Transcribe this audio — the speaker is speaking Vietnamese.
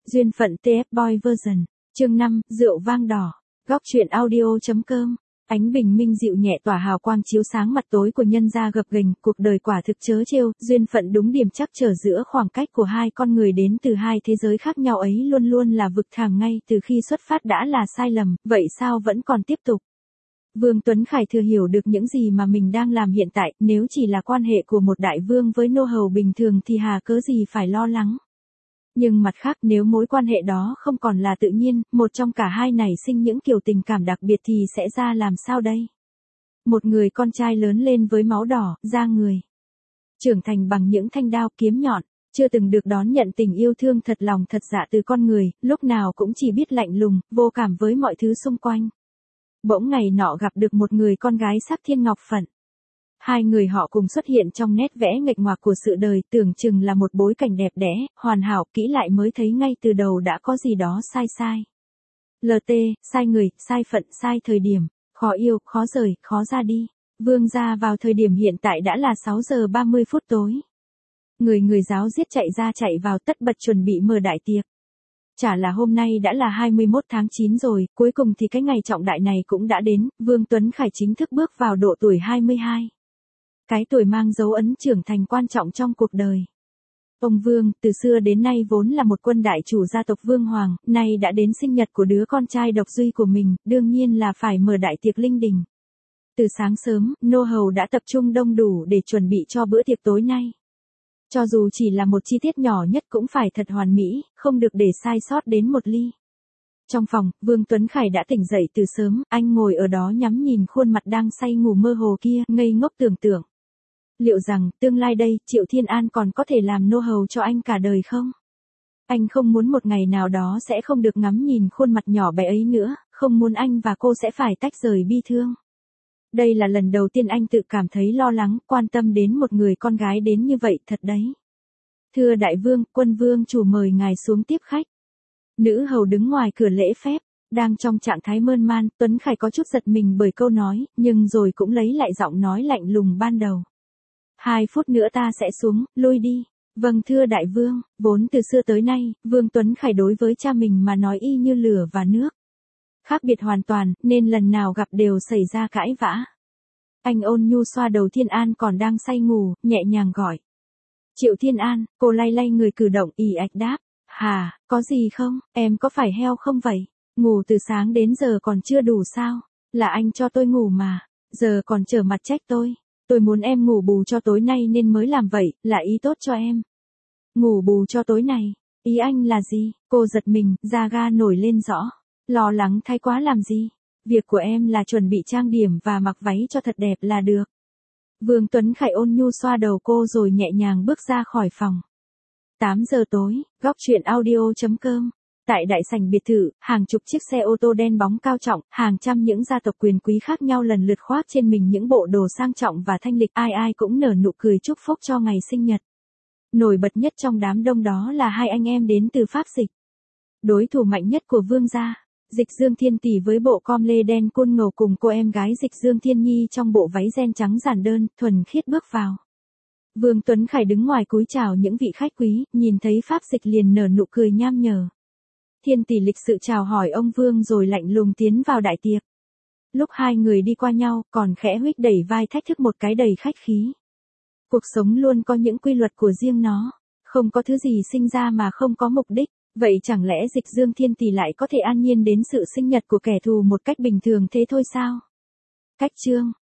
Duyên phận TF Boy version. Chương 5, rượu vang đỏ. Góc truyện audio.com. Ánh bình minh dịu nhẹ tỏa hào quang chiếu sáng mặt tối của nhân gia gập ghềnh, cuộc đời quả thực trớ trêu, duyên phận đúng điểm chắc trở giữa khoảng cách của hai con người đến từ hai thế giới khác nhau ấy luôn luôn là vực thẳm ngay từ khi xuất phát đã là sai lầm, vậy sao vẫn còn tiếp tục? Vương Tuấn Khải thừa hiểu được những gì mà mình đang làm hiện tại, nếu chỉ là quan hệ của một đại vương với nô hầu bình thường thì hà cớ gì phải lo lắng. Nhưng mặt khác nếu mối quan hệ đó không còn là tự nhiên, một trong cả hai nảy sinh những kiểu tình cảm đặc biệt thì sẽ ra làm sao đây? Một người con trai lớn lên với máu đỏ, da người. Trưởng thành bằng những thanh đao kiếm nhọn, chưa từng được đón nhận tình yêu thương thật lòng thật dạ từ con người, lúc nào cũng chỉ biết lạnh lùng, vô cảm với mọi thứ xung quanh. Bỗng ngày nọ gặp được một người con gái sắc thiên ngọc phận. Hai người họ cùng xuất hiện trong nét vẽ nghịch ngoạc của sự đời, tưởng chừng là một bối cảnh đẹp đẽ, hoàn hảo, kỹ lại mới thấy ngay từ đầu đã có gì đó sai sai. LT, sai người, sai phận, sai thời điểm, khó yêu, khó rời, khó ra đi. Vương gia vào thời điểm hiện tại đã là 6 giờ 30 phút tối. Người giáo giết chạy ra chạy vào tất bật chuẩn bị mở đại tiệc. Chả là hôm nay đã là 21 tháng 9 rồi, cuối cùng thì cái ngày trọng đại này cũng đã đến, Vương Tuấn Khải chính thức bước vào độ tuổi 22. Cái tuổi mang dấu ấn trưởng thành quan trọng trong cuộc đời. Ông Vương, từ xưa đến nay vốn là một quân đại chủ gia tộc Vương Hoàng, nay đã đến sinh nhật của đứa con trai độc duy của mình, đương nhiên là phải mở đại tiệc linh đình. Từ sáng sớm, nô hầu đã tập trung đông đủ để chuẩn bị cho bữa tiệc tối nay. Cho dù chỉ là một chi tiết nhỏ nhất cũng phải thật hoàn mỹ, không được để sai sót đến một ly. Trong phòng, Vương Tuấn Khải đã tỉnh dậy từ sớm, anh ngồi ở đó nhắm nhìn khuôn mặt đang say ngủ mơ hồ kia, ngây ngốc tưởng tượng. Liệu rằng, tương lai đây, Triệu Thiên An còn có thể làm nô hầu cho anh cả đời không? Anh không muốn một ngày nào đó sẽ không được ngắm nhìn khuôn mặt nhỏ bé ấy nữa, không muốn anh và cô sẽ phải tách rời bi thương. Đây là lần đầu tiên anh tự cảm thấy lo lắng, quan tâm đến một người con gái đến như vậy thật đấy. Thưa đại vương, quân vương chủ mời ngài xuống tiếp khách. Nữ hầu đứng ngoài cửa lễ phép, đang trong trạng thái mơn man, Tuấn Khải có chút giật mình bởi câu nói, nhưng rồi cũng lấy lại giọng nói lạnh lùng ban đầu. 2 phút nữa ta sẽ xuống, lui đi. Vâng thưa đại vương, vốn từ xưa tới nay, Vương Tuấn Khải đối với cha mình mà nói y như lửa và nước. Khác biệt hoàn toàn, nên lần nào gặp đều xảy ra cãi vã. Anh ôn nhu xoa đầu Thiên An còn đang say ngủ, nhẹ nhàng gọi. Triệu Thiên An, cô lay lay người cử động ì ạch đáp. Hà, có gì không, em có phải heo không vậy? Ngủ từ sáng đến giờ còn chưa đủ sao? Là anh cho tôi ngủ mà, giờ còn trở mặt trách tôi. Tôi muốn em ngủ bù cho tối nay nên mới làm vậy, là ý tốt cho em. Ngủ bù cho tối này, ý anh là gì? Cô giật mình, da ga nổi lên rõ. Lo lắng thay quá làm gì? Việc của em là chuẩn bị trang điểm và mặc váy cho thật đẹp là được. Vương Tuấn Khải ôn nhu xoa đầu cô rồi nhẹ nhàng bước ra khỏi phòng. 8 giờ tối, góc truyện audio.com. Tại đại sảnh biệt thự, hàng chục chiếc xe ô tô đen bóng cao trọng, hàng trăm những gia tộc quyền quý khác nhau lần lượt khoác trên mình những bộ đồ sang trọng và thanh lịch, ai ai cũng nở nụ cười chúc phúc cho ngày sinh nhật. Nổi bật nhất trong đám đông đó là hai anh em đến từ Pháp Dịch. Đối thủ mạnh nhất của Vương gia, Dịch Dương Thiên Tỷ với bộ com lê đen côn ngầu cùng cô em gái Dịch Dương Thiên Nhi trong bộ váy ren trắng giản đơn, thuần khiết bước vào. Vương Tuấn Khải đứng ngoài cúi chào những vị khách quý, nhìn thấy Pháp Dịch liền nở nụ cười nham nhở. Thiên Tỷ lịch sự chào hỏi ông Vương rồi lạnh lùng tiến vào đại tiệc. Lúc hai người đi qua nhau, còn khẽ huých đẩy vai thách thức một cái đầy khách khí. Cuộc sống luôn có những quy luật của riêng nó, không có thứ gì sinh ra mà không có mục đích, vậy chẳng lẽ Dịch Dương Thiên Tỷ lại có thể an nhiên đến sự sinh nhật của kẻ thù một cách bình thường thế thôi sao? Cách chương